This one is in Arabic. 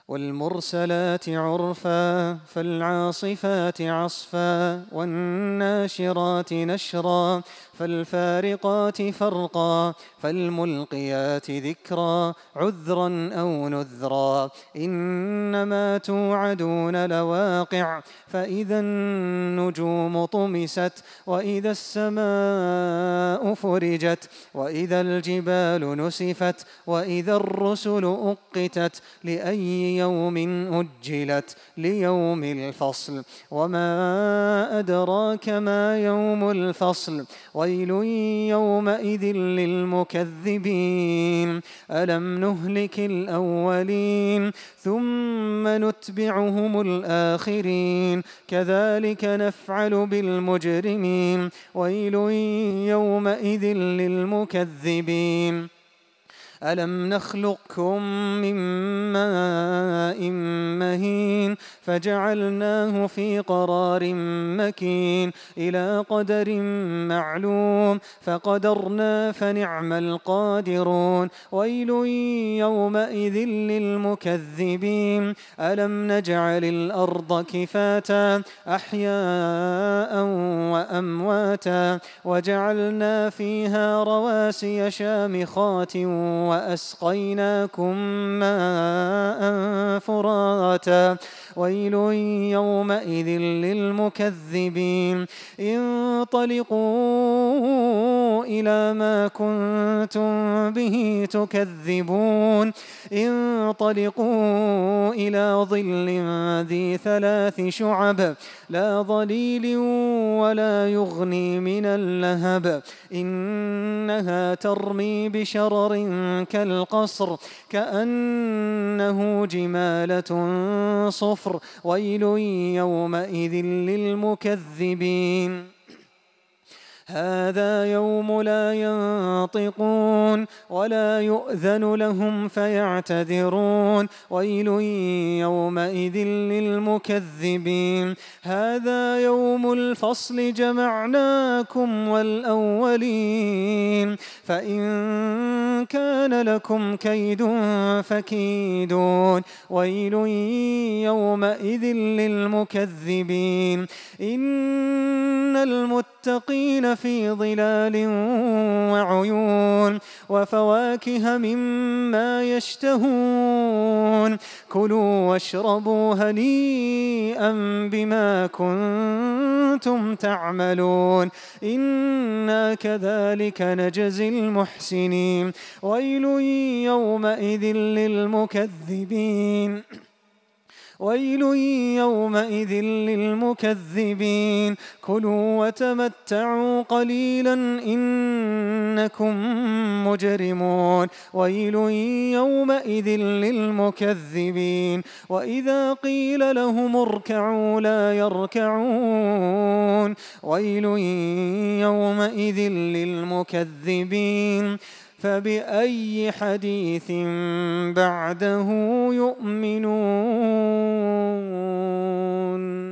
والمرسلات عرفا فالعاصفات عصفا والناشرات نشرا فالفارقات فرقا فالملقيات ذكرا عذرا أو نذرا إنما توعدون لواقع فإذا النجوم طمست وإذا السماء فرجت وإذا الجبال نسفت وإذا الرسل أقتت لأي يوم أجلت ليوم الفصل وما أدراك ما يوم الفصل ويل يومئذ للمكذبين ألم نهلك الأولين ثم نتبعهم الآخرين كذلك نفعل بالمجرمين ويل يومئذ للمكذبين ألم نخلقكم من ماء مهين فجعلناه في قرار مكين إلى قدر معلوم فقدرنا فنعم القادرون ويل يومئذ للمكذبين ألم نجعل الأرض كفاتا أحياء وأمواتا وجعلنا فيها رواسي شامخات وأسقيناكم ماء فراتا ويل يومئذ للمكذبين انطلقوا إلى ما كنتم به تكذبون انطلقوا إلى ظل ذي 3 شعب لا ظليل ولا يغني من اللهب إنها ترمي بشرر كالقصر كأنه جمالة صفر ويل يومئذ للمكذبين هذا يوم لا ينطقون ولا يؤذن لهم فيعتذرون ويل يومئذ للمكذبين هذا يوم الفصل جمعناكم والأولين فإن كان لكم كيد فكيدون ويل يومئذ للمكذبين إن المتقين في ظلال وعيون وفواكه مما يشتهون كلوا واشربوا هنيئا بما كنتم تعملون إنا كذلك نجزي المحسنين ويل يومئذ للمكذبين ويل يومئذ للمكذبين كلوا وتمتعوا قليلا إنكم مجرمون ويل يومئذ للمكذبين وإذا قيل لهم اركعوا لا يركعون ويل يومئذ للمكذبين فبأي حديث بعده يؤمنون